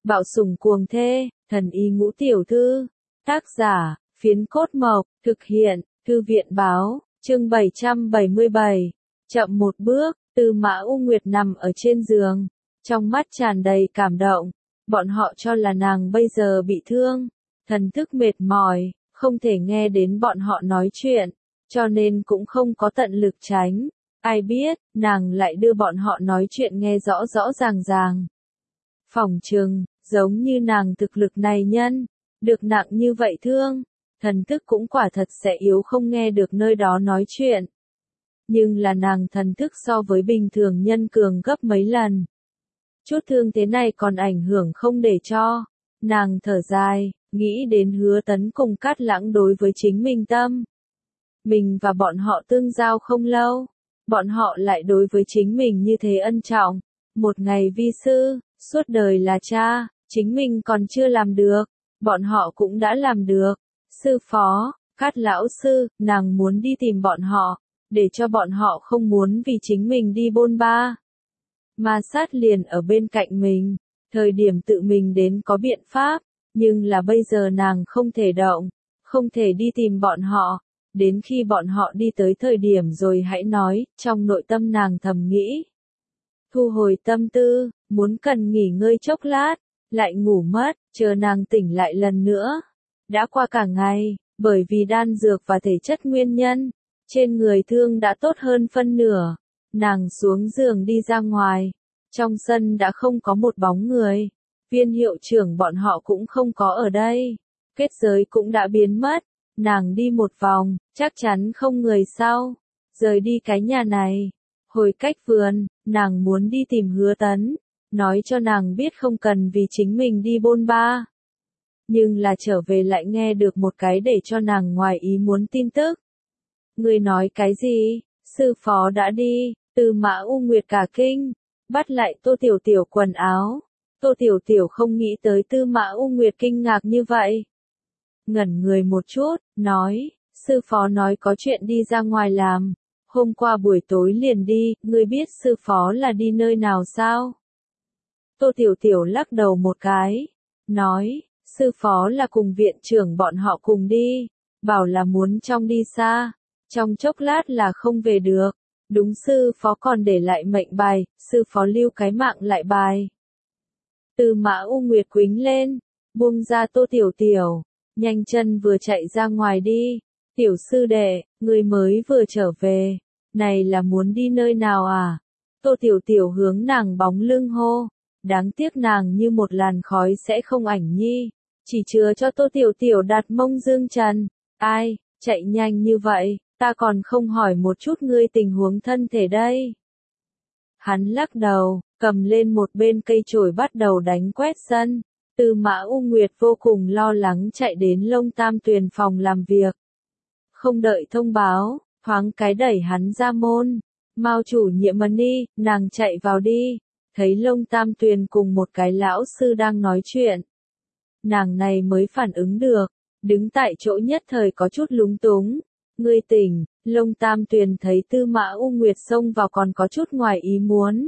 Bạo sủng cuồng thê, thần y ngũ tiểu thư. Tác giả, Phiến Cốt Mộc, thực hiện, Thư viện báo, chương 777. Chậm một bước, Tư Mã U Nguyệt nằm ở trên giường, trong mắt tràn đầy cảm động. Bọn họ cho là nàng bây giờ bị thương, thần thức mệt mỏi, không thể nghe đến bọn họ nói chuyện, cho nên cũng không có tận lực tránh. Ai biết, nàng lại đưa bọn họ nói chuyện nghe rõ rõ ràng ràng. Phỏng chừng, giống như nàng thực lực này nhân, được nặng như vậy thương, thần thức cũng quả thật sẽ yếu không nghe được nơi đó nói chuyện. Nhưng là nàng thần thức so với bình thường nhân cường gấp mấy lần. Chút thương thế này còn ảnh hưởng không để cho. Nàng thở dài, nghĩ đến Hứa Tấn cùng Cát Lãng đối với chính mình tâm. Mình và bọn họ tương giao không lâu, bọn họ lại đối với chính mình như thế ân trọng. Một ngày vi sư, suốt đời là cha, chính mình còn chưa làm được, bọn họ cũng đã làm được. Sư phó, Cát lão sư, nàng muốn đi tìm bọn họ, để cho bọn họ không muốn vì chính mình đi bôn ba. Ma sát liền ở bên cạnh mình, thời điểm tự mình đến có biện pháp, nhưng là bây giờ nàng không thể động, không thể đi tìm bọn họ, đến khi bọn họ đi tới thời điểm rồi hãy nói, trong nội tâm nàng thầm nghĩ. Thu hồi tâm tư, muốn cần nghỉ ngơi chốc lát, lại ngủ mất, chờ nàng tỉnh lại lần nữa. Đã qua cả ngày, bởi vì đan dược và thể chất nguyên nhân, trên người thương đã tốt hơn phân nửa. Nàng xuống giường đi ra ngoài, trong sân đã không có một bóng người, Viên hiệu trưởng bọn họ cũng không có ở đây, kết giới cũng đã biến mất, nàng đi một vòng, chắc chắn không người sau, rời đi cái nhà này, hồi cách vườn, nàng muốn đi tìm Hứa Tấn, nói cho nàng biết không cần vì chính mình đi bôn ba. Nhưng là trở về lại nghe được một cái để cho nàng ngoài ý muốn tin tức. Người nói cái gì? Sư phó đã đi. Tư Mã U Nguyệt cả kinh, bắt lại Tô Tiểu Tiểu quần áo. Tô Tiểu Tiểu không nghĩ tới Tư Mã U Nguyệt kinh ngạc như vậy. Ngẩn người một chút, nói, sư phó nói có chuyện đi ra ngoài làm. Hôm qua buổi tối liền đi, ngươi biết sư phó là đi nơi nào sao? Tô Tiểu Tiểu lắc đầu một cái, nói, sư phó là cùng viện trưởng bọn họ cùng đi, bảo là muốn trong đi xa, trong chốc lát là không về được. Đúng, sư phó còn để lại mệnh bài, sư phó lưu cái mạng lại bài. Tư Mã U Nguyệt quính lên, buông ra Tô Tiểu Tiểu, nhanh chân vừa chạy ra ngoài đi. Tiểu sư đệ, người mới vừa trở về, này là muốn đi nơi nào à? Tô Tiểu Tiểu hướng nàng bóng lưng hô, đáng tiếc nàng như một làn khói sẽ không ảnh nhi, chỉ chứa cho Tô Tiểu Tiểu đặt mông dương trần. Ai, chạy nhanh như vậy? Ta còn không hỏi một chút ngươi tình huống thân thể đây. Hắn lắc đầu, cầm lên một bên cây chổi bắt đầu đánh quét sân. Tư Mã U Nguyệt vô cùng lo lắng chạy đến Lông Tam Tuyền phòng làm việc. Không đợi thông báo, thoáng cái đẩy hắn ra môn. Mao chủ nhiệm Mani, nàng chạy vào đi. Thấy Lông Tam Tuyền cùng một cái lão sư đang nói chuyện. Nàng này mới phản ứng được, đứng tại chỗ nhất thời có chút lúng túng. Ngươi tỉnh, Lông Tam Tuyền thấy Tư Mã U Nguyệt xông vào còn có chút ngoài ý muốn.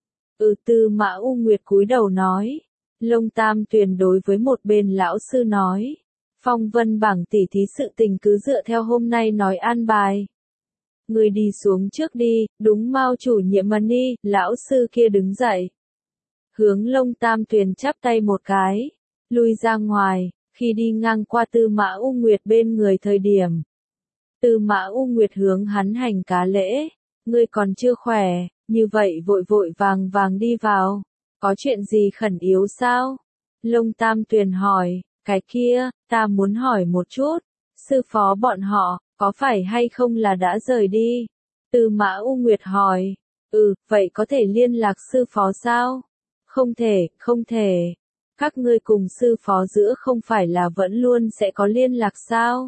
Tư Mã U Nguyệt cúi đầu nói. Lông Tam Tuyền đối với một bên lão sư nói. Phong vân bảng tỉ thí sự tình cứ dựa theo hôm nay nói an bài. Ngươi đi xuống trước đi, đúng Mao chủ nhiệm Mani, lão sư kia đứng dậy. Hướng Lông Tam Tuyền chắp tay một cái, lui ra ngoài, khi đi ngang qua Tư Mã U Nguyệt bên người thời điểm. Tư Mã U Nguyệt hướng hắn hành cá lễ, ngươi còn chưa khỏe, như vậy vội vội vàng vàng đi vào, có chuyện gì khẩn yếu sao? Lông Tam Tuyền hỏi, cái kia, ta muốn hỏi một chút, sư phó bọn họ, có phải hay không là đã rời đi? Tư Mã U Nguyệt hỏi, vậy có thể liên lạc sư phó sao? Không thể, không thể. Các ngươi cùng sư phó giữa không phải là vẫn luôn sẽ có liên lạc sao?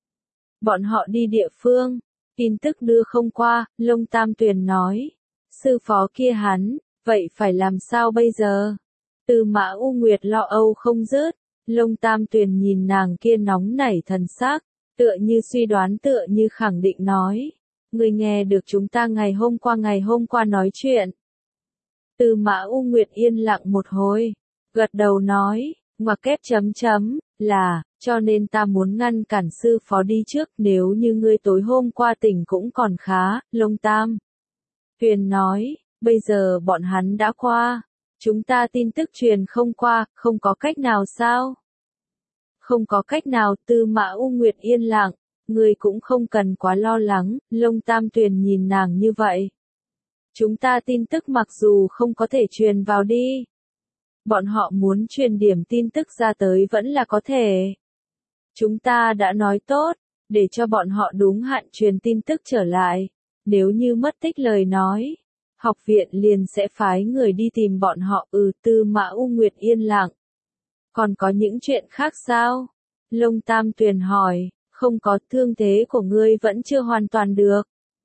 Bọn họ đi địa phương, tin tức đưa không qua, Lông Tam Tuyền nói. Sư phó kia hắn, vậy phải làm sao bây giờ? Tư Mã U Nguyệt lo âu không dứt, Lông Tam Tuyền nhìn nàng kia nóng nảy thần sắc, tựa như suy đoán tựa như khẳng định nói. Ngươi nghe được chúng ta ngày hôm qua nói chuyện. Tư Mã U Nguyệt yên lặng một hồi, gật đầu nói, ngoặc kép chấm chấm, là, cho nên ta muốn ngăn cản sư phó đi trước, nếu như ngươi tối hôm qua tỉnh cũng còn khá, Lông Tam. Tuyền nói, bây giờ bọn hắn đã qua, chúng ta tin tức truyền không qua, không có cách nào sao? Không có cách nào, Tư Mã U Nguyệt yên lặng, ngươi cũng không cần quá lo lắng, Lông Tam Tuyền nhìn nàng như vậy. Chúng ta tin tức mặc dù không có thể truyền vào đi. Bọn họ muốn truyền điểm tin tức ra tới vẫn là có thể. Chúng ta đã nói tốt, để cho bọn họ đúng hạn truyền tin tức trở lại. Nếu như mất tích lời nói, học viện liền sẽ phái người đi tìm bọn họ. Tư Mã U Nguyệt yên lặng. Còn có những chuyện khác sao? Lông Tam Tuyền hỏi, không có, thương thế của ngươi vẫn chưa hoàn toàn được.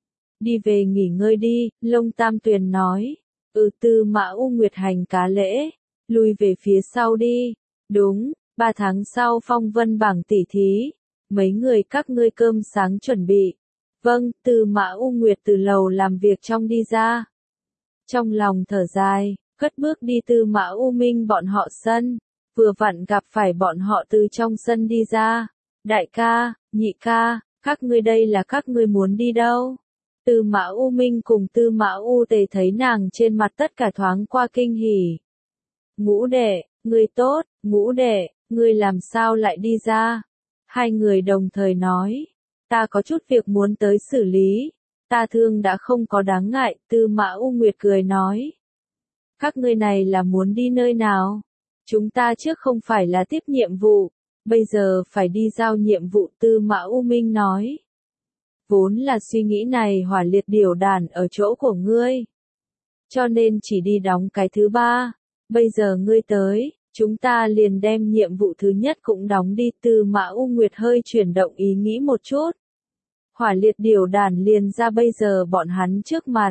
Đi về nghỉ ngơi đi, Lông Tam Tuyền nói. Tư Mã U Nguyệt hành cá lễ, lui về phía sau đi. Đúng, 3 tháng sau phong vân bảng tỷ thí, mấy người các ngươi cơm sáng chuẩn bị. Vâng, Tư Mã U Nguyệt từ lầu làm việc trong đi ra. Trong lòng thở dài, cất bước đi Tư Mã U Minh bọn họ sân, vừa vặn gặp phải bọn họ từ trong sân đi ra. Đại ca, nhị ca, các ngươi đây là các ngươi muốn đi đâu? Tư Mã U Minh cùng Tư Mã U Tề thấy nàng trên mặt tất cả thoáng qua kinh hỉ. Ngũ đệ, ngươi tốt, Ngũ đệ, ngươi làm sao lại đi ra? Hai người đồng thời nói, ta có chút việc muốn tới xử lý, ta thương đã không có đáng ngại, Tư Mã U Nguyệt cười nói. Các ngươi này là muốn đi nơi nào? Chúng ta trước không phải là tiếp nhiệm vụ, bây giờ phải đi giao nhiệm vụ, Tư Mã U Minh nói. Vốn là suy nghĩ này hỏa liệt điểu đàn ở chỗ của ngươi. Cho nên chỉ đi đóng cái thứ 3. Bây giờ ngươi tới, chúng ta liền đem nhiệm vụ thứ nhất cũng đóng đi. Tư Mã U Nguyệt hơi chuyển động ý nghĩ một chút. Hỏa liệt điểu đàn liền ra bây giờ bọn hắn trước mặt.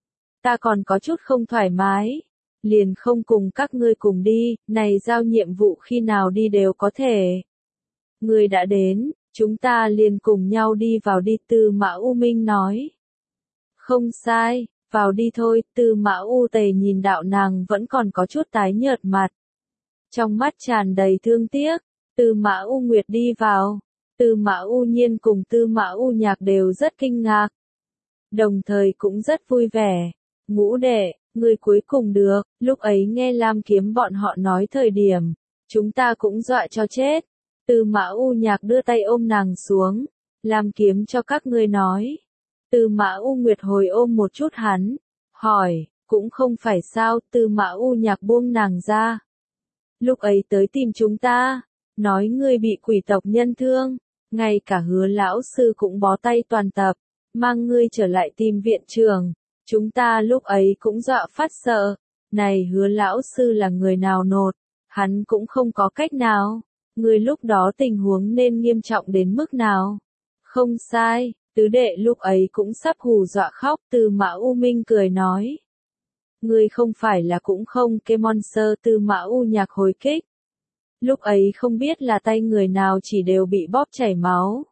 Ta còn có chút không thoải mái. Liền không cùng các ngươi cùng đi, này giao nhiệm vụ khi nào đi đều có thể. Ngươi đã đến, chúng ta liền cùng nhau đi vào đi, Tư Mã U Minh nói. Không sai, vào đi thôi, Tư Mã U Tề nhìn đạo nàng vẫn còn có chút tái nhợt mặt. Trong mắt tràn đầy thương tiếc, Tư Mã U Nguyệt đi vào. Tư Mã U Nhiên cùng Tư Mã U Nhạc đều rất kinh ngạc. Đồng thời cũng rất vui vẻ. Ngũ đệ, người cuối cùng được, lúc ấy nghe Lam Kiếm bọn họ nói thời điểm, chúng ta cũng dọa cho chết. Tư Mã U Nhạc đưa tay ôm nàng xuống, Lam Kiếm cho các ngươi nói. Tư Mã U Nguyệt hồi ôm một chút hắn, hỏi, cũng không phải sao, Tư Mã U Nhạc buông nàng ra. Lúc ấy tới tìm chúng ta, nói ngươi bị quỷ tộc nhân thương, ngay cả Hứa lão sư cũng bó tay toàn tập, mang ngươi trở lại tìm viện trưởng. Chúng ta lúc ấy cũng dọa phát sợ, này Hứa lão sư là người nào nột, hắn cũng không có cách nào. Ngươi lúc đó tình huống nên nghiêm trọng đến mức nào? Không sai, tứ đệ lúc ấy cũng sắp hù dọa khóc, Tư Mã U Minh cười nói. Ngươi không phải là cũng không cái monster, Tư Mã U Nhạc hồi kích. Lúc ấy không biết là tay người nào chỉ đều bị bóp chảy máu.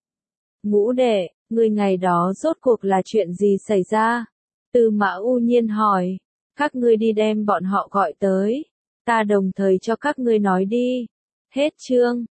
Ngũ đệ, ngươi ngày đó rốt cuộc là chuyện gì xảy ra? Tư Mã U Nhiên hỏi, các ngươi đi đem bọn họ gọi tới, ta đồng thời cho các ngươi nói đi. Hết chương.